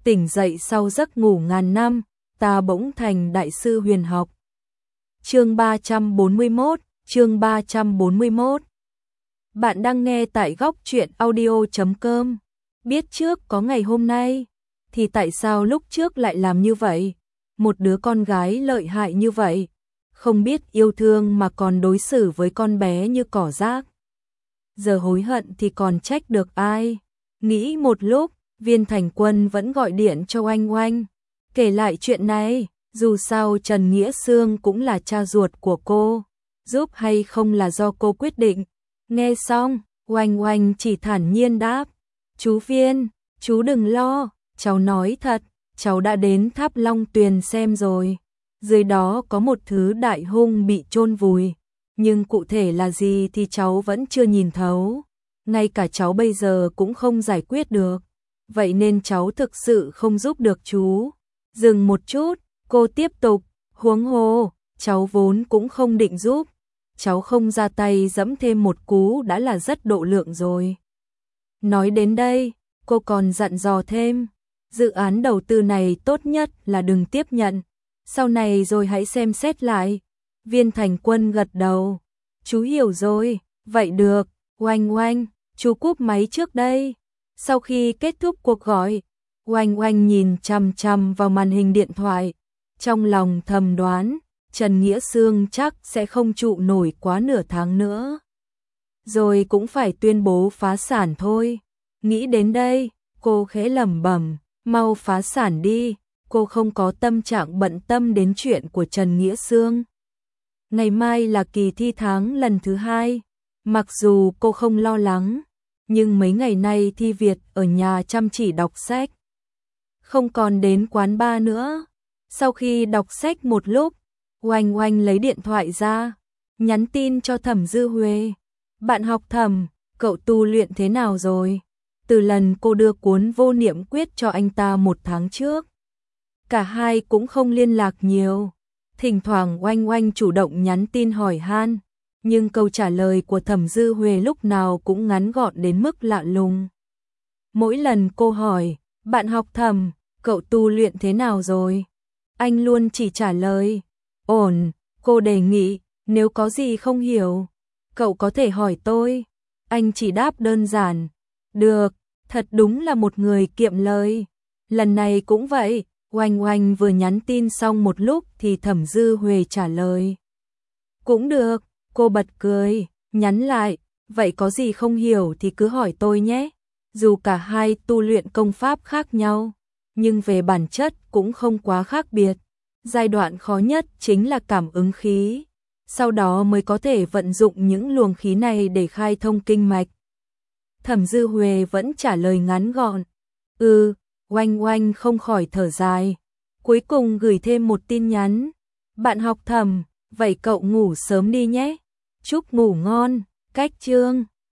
tỉnh dậy sau giấc ngủ ngàn năm, ta bỗng thành đại sư huyền học. Chương 341, chương 341. Bạn đang nghe tại góc truyện audio.com. Biết trước có ngày hôm nay, thì tại sao lúc trước lại làm như vậy? Một đứa con gái lợi hại như vậy, không biết yêu thương mà còn đối xử với con bé như cỏ rác. Giờ hối hận thì còn trách được ai? Nghĩ một lúc, Viên Thành Quân vẫn gọi điện cho Oanh Oanh, kể lại chuyện này, dù sao Trần Nghĩa Xương cũng là cha ruột của cô, giúp hay không là do cô quyết định. Nghe xong, Oanh Oanh chỉ thản nhiên đáp, chú Viên, chú đừng lo, cháu nói thật, cháu đã đến Tháp Long Tuyền xem rồi. Dưới đó có một thứ đại hung bị chôn vùi, nhưng cụ thể là gì thì cháu vẫn chưa nhìn thấu. Ngay cả cháu bây giờ cũng không giải quyết được, vậy nên cháu thực sự không giúp được chú. Dừng một chút, cô tiếp tục, huống hồ, cháu vốn cũng không định giúp. Cháu không ra tay giẫm thêm một cú đã là rất độ lượng rồi. Nói đến đây, cô còn dặn dò thêm, dự án đầu tư này tốt nhất là đừng tiếp nhận, sau này rồi hãy xem xét lại. Viên Thành Quân gật đầu, chú hiểu rồi, vậy được, Oanh Oanh, chú cúp máy trước đây. Sau khi kết thúc cuộc gọi, Oanh Oanh nhìn chằm chằm vào màn hình điện thoại, trong lòng thầm đoán, Trần Nghĩa Xương chắc sẽ không trụ nổi quá nửa tháng nữa. Rồi cũng phải tuyên bố phá sản thôi. Nghĩ đến đây, cô khẽ lẩm bẩm, mau phá sản đi, cô không có tâm trạng bận tâm đến chuyện của Trần Nghĩa Xương. Ngày mai là kỳ thi tháng lần thứ 2, mặc dù cô không lo lắng, nhưng mấy ngày nay Thi Việt ở nhà chăm chỉ đọc sách, không còn đến quán bar nữa. Sau khi đọc sách một lúc, Oanh Oanh lấy điện thoại ra, nhắn tin cho Thẩm Dư Huệ. Bạn học Thẩm, cậu tu luyện thế nào rồi? Từ lần cô đưa cuốn Vô Niệm Quyết cho anh ta 1 tháng trước, cả hai cũng không liên lạc nhiều. Thỉnh thoảng Oanh Oanh chủ động nhắn tin hỏi han, nhưng câu trả lời của Thẩm Dư Huệ lúc nào cũng ngắn gọn đến mức lạ lùng. Mỗi lần cô hỏi, bạn học Thẩm, cậu tu luyện thế nào rồi? Anh luôn chỉ trả lời, ổn. Cô đề nghị, nếu có gì không hiểu, cậu có thể hỏi tôi. Anh chỉ đáp đơn giản, được, thật đúng là một người kiệm lời. Lần này cũng vậy, Oanh Oanh vừa nhắn tin xong một lúc thì Thẩm Dư Huệ trả lời. Cũng được, cô bật cười, nhắn lại, vậy có gì không hiểu thì cứ hỏi tôi nhé. Dù cả hai tu luyện công pháp khác nhau, nhưng về bản chất cũng không quá khác biệt. Giai đoạn khó nhất chính là cảm ứng khí, sau đó mới có thể vận dụng những luồng khí này để khai thông kinh mạch. Thẩm Dư Huệ vẫn trả lời ngắn gọn. Oanh Oanh không khỏi thở dài. Cuối cùng gửi thêm một tin nhắn. Bạn học Thẩm, vậy cậu ngủ sớm đi nhé. Chúc ngủ ngon. Cách chương